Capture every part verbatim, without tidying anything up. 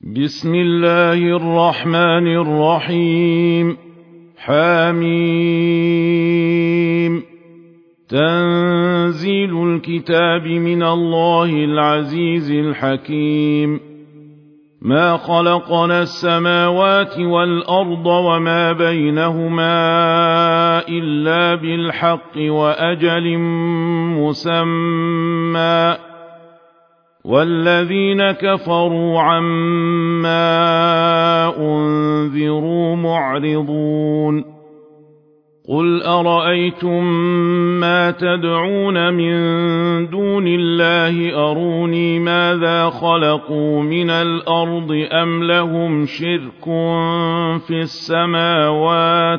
بسم الله الرحمن الرحيم. حميم. تنزيل الكتاب من الله العزيز الحكيم. ما خلقنا السماوات والأرض وما بينهما إلا بالحق وأجل مسمى، والذين كفروا عما أنذروا معرضون. قل أرأيتم ما تدعون من دون الله أروني ماذا خلقوا من الأرض أم لهم شرك في السماوات؟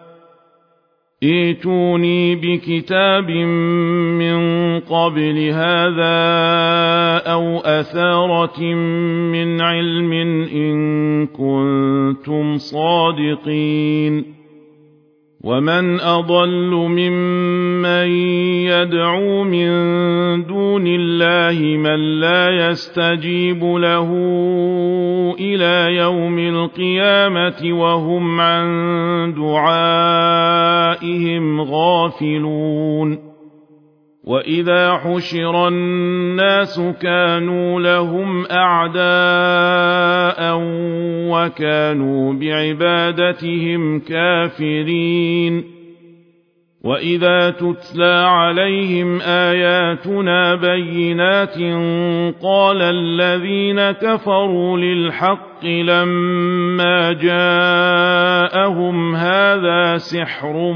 ائتوني بكتاب من قبل هذا أو أثارة من علم إن كنتم صادقين. ومن أضل ممن يدعو من دون الله من لا يستجيب له إلى يوم القيامة وهم عن دعائهم غافلون. وإذا حشر الناس كانوا لهم أعداء وكانوا بعبادتهم كافرين. وإذا تتلى عليهم آياتنا بينات قال الذين كفروا للحق لما جاءهم هذا سحر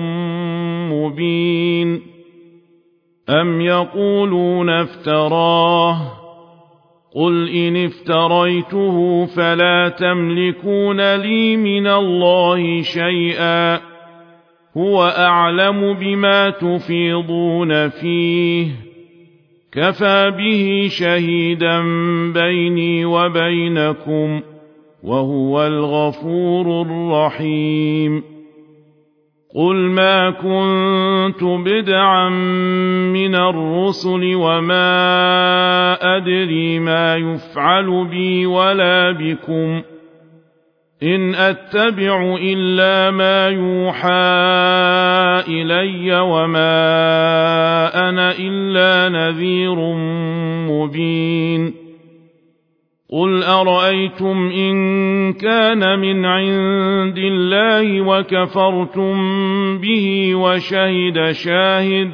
مبين. أم يقولون افتراه؟ قل إن افتريته فلا تملكون لي من الله شيئا، هو أعلم بما تفيضون فيه، كفى به شهيدا بيني وبينكم، وهو الغفور الرحيم. قل ما كنت بدعا من الرسل وما أدري ما يفعل بي ولا بكم، إن أتبع إلا ما يوحى إلي وما أنا إلا نذير مبين. قل أرأيتم إن كان من عند الله وكفرتم به وشهد شاهد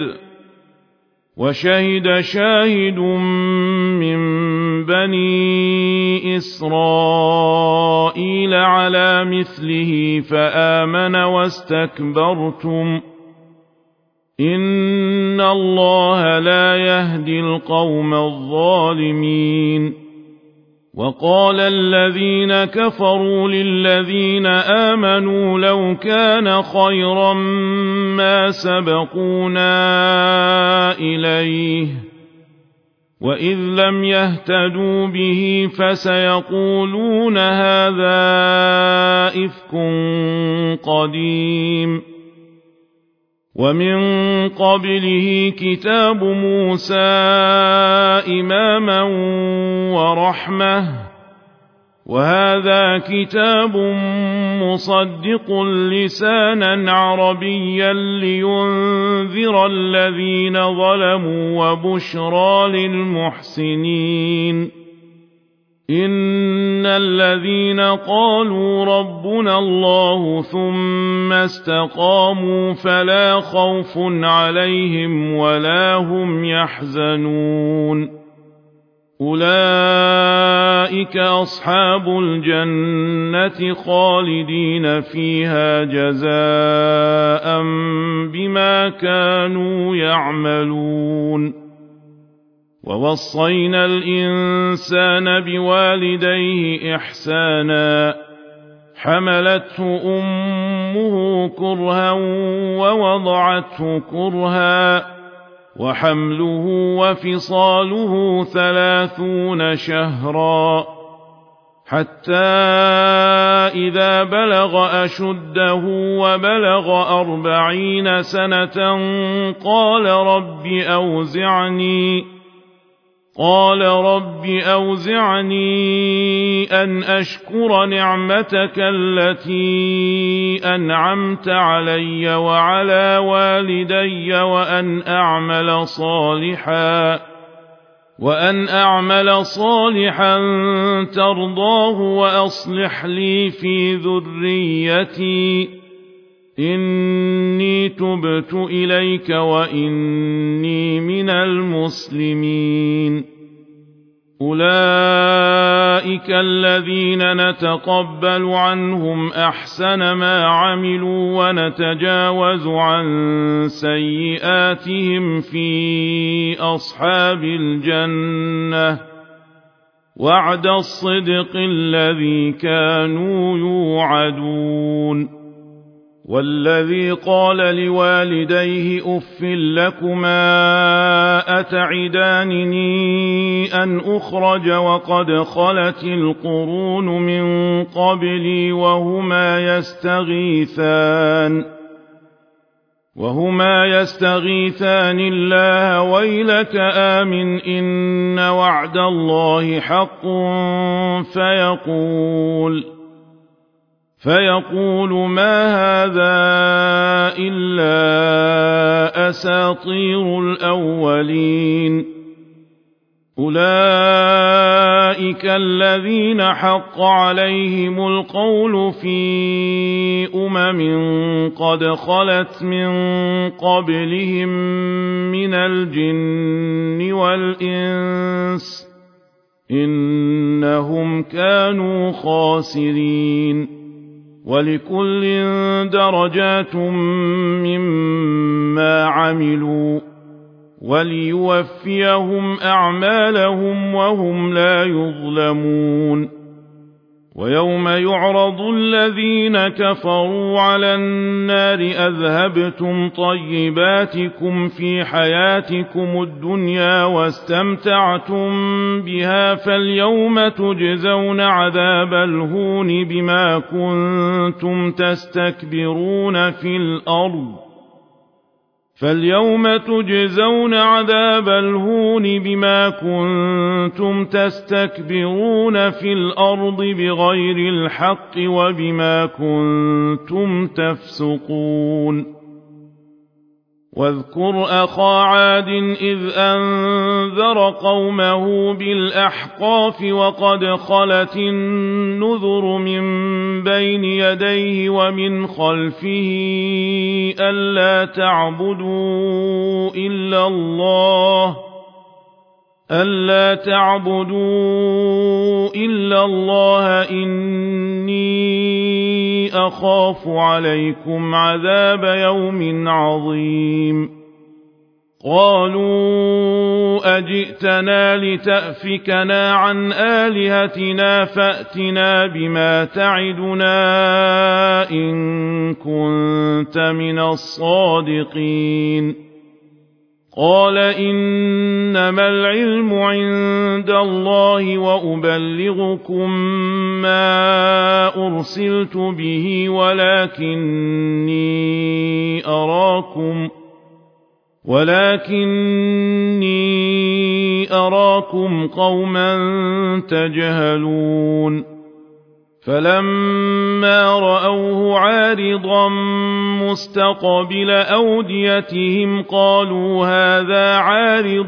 وشهد شاهد من بني إسرائيل على مثله فآمن واستكبرتم، إن الله لا يهدي القوم الظالمين. وقال الذين كفروا للذين آمنوا لو كان خيرا ما سبقونا إليه، وإذ لم يهتدوا به فسيقولون هذا إفك قديم. ومن قبله كتاب موسى إماما ورحمة، وهذا كتاب مصدق لسانا عربيا لينذر الذين ظلموا وبشرى للمحسنين. إن الذين قالوا ربنا الله ثم استقاموا فلا خوف عليهم ولا هم يحزنون، أولئك أصحاب الجنة خالدين فيها جزاء بما كانوا يعملون. ووصينا الإنسان بوالديه إحسانا، حملته أمه كرها ووضعته كرها، وحمله وفصاله ثلاثون شهرا، حتى إذا بلغ أشده وبلغ أربعين سنة قال رب أوزعني قال رب أوزعني أن أشكر نعمتك التي أنعمت علي وعلى والدي وأن أعمل صالحا وأن أعمل صالحا ترضاه وأصلح لي في ذريتي إني تبت إليك وإني من المسلمين أولئك الذين نتقبل عنهم أحسن ما عملوا ونتجاوز عن سيئاتهم في أصحاب الجنة وعد الصدق الذي كانوا يوعدون والذي قال لوالديه أف لكما أتعدانني أن أخرج وقد خلت القرون من قبلي وهما يستغيثان وهما يستغيثان الله ويلك آمن إن وعد الله حق فيقول فيقول ما هذا إلا أساطير الأولين أولئك الذين حق عليهم القول في أمم قد خلت من قبلهم من الجن والإنس إنهم كانوا خاسرين ولكل درجات مما عملوا وليوفيهم أعمالهم وهم لا يظلمون ويوم يعرض الذين كفروا على النار أذهبتم طيباتكم في حياتكم الدنيا واستمتعتم بها فاليوم تجزون عذاب الهون بما كنتم تستكبرون في الأرض فاليوم تجزون عذاب الهون بما كنتم تستكبرون في الأرض بغير الحق وبما كنتم تفسقون واذكر أخا عاد إذ أنذر قومه بالأحقاف وقد خلت النذر من بين يديه ومن خلفه ألا تعبدوا إلا الله ألا تعبدوا إلا الله إني أخاف عليكم عذاب يوم عظيم قالوا أجئتنا لتأفكنا عن آلهتنا فأتنا بما تعدنا إن كنت من الصادقين قال إنما العلم عند الله وأبلغكم ما أرسلت به ولكني أراكم ولكني أراكم قوما تجهلون فلما رأوه عارضا مستقبل أوديتهم قالوا هذا عارض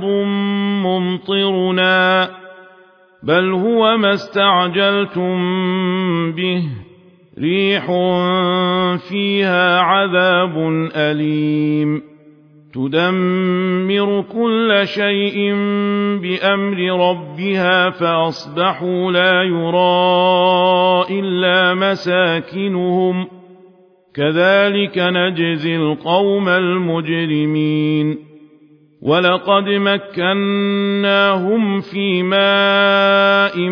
ممطرنا بل هو ما استعجلتم به ريح فيها عذاب أليم تدمر كل شيء بأمر ربها فأصبحوا لا يرى إلا مساكنهم كذلك نجزي القوم المجرمين ولقد مكناهم في ماء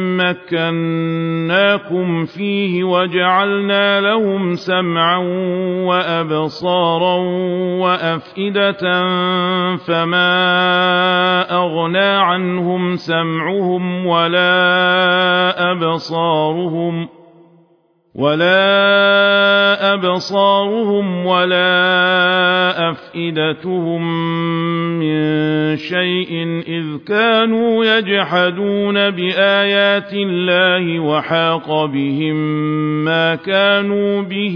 مكناكم فيه وجعلنا لهم سمعا وأبصارا وأفئدة فما أغنى عنهم سمعهم ولا أبصارهم ولا أبصارهم ولا أفئدتهم من شيء إذ كانوا يجحدون بآيات الله وحاق بهم ما كانوا به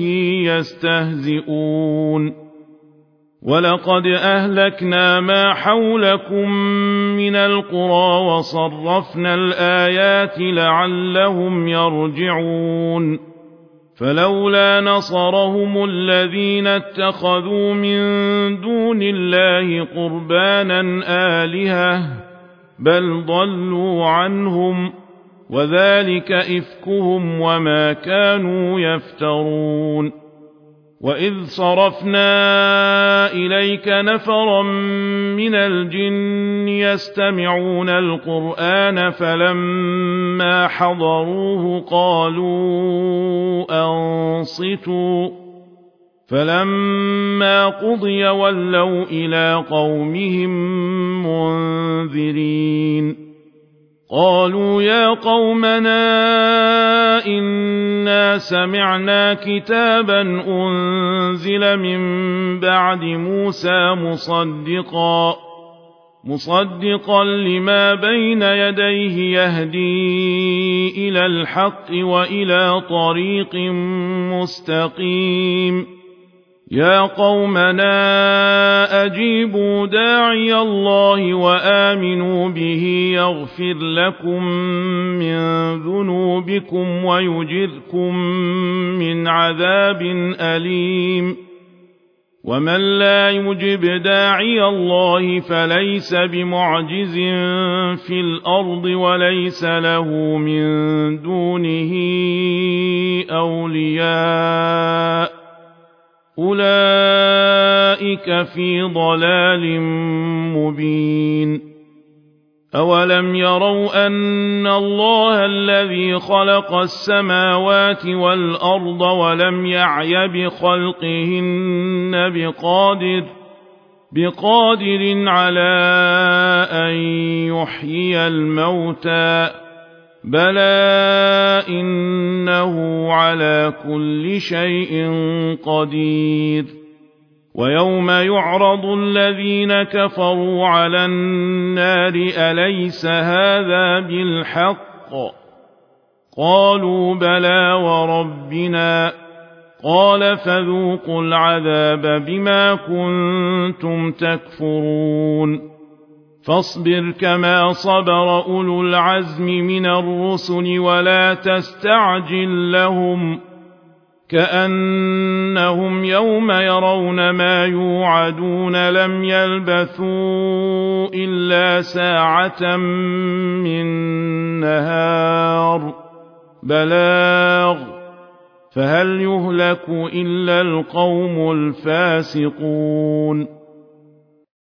يستهزئون ولقد أهلكنا ما حولكم من القرى وصرفنا الآيات لعلهم يرجعون فلولا نصرهم الذين اتخذوا من دون الله قربانا آلهة بل ضلوا عنهم وذلك إفكهم وما كانوا يفترون وإذ صرفنا إليك نفرا من الجن يستمعون القرآن فلما حضروه قالوا أنصتوا فلما قضي ولوا إلى قومهم منذرين قالوا يا قومنا إنا سمعنا كتابا أنزل من بعد موسى مصدقا مصدقا لما بين يديه يهدي إلى الحق وإلى طريق مستقيم يا قومنا أجيبوا داعي الله وآمنوا به يغفر لكم من ذنوبكم ويجركم من عذاب أليم ومن لا يجب داعي الله فليس بمعجز في الأرض وليس له من دونه أولياء أولئك في ضلال مبين أولم يروا أن الله الذي خلق السماوات والأرض ولم يعي بخلقهن بقادر بقادر على أن يحيي الموتى بلى إنه على كل شيء قدير ويوم يعرض الذين كفروا على النار أليس هذا بالحق قالوا بلى وربنا قال فذوقوا العذاب بما كنتم تكفرون فاصبر كما صبر أولو العزم من الرسل ولا تستعجل لهم كأنهم يوم يرون ما يوعدون لم يلبثوا إلا ساعة من نهار بلاغ فهل يهلك إلا القوم الفاسقون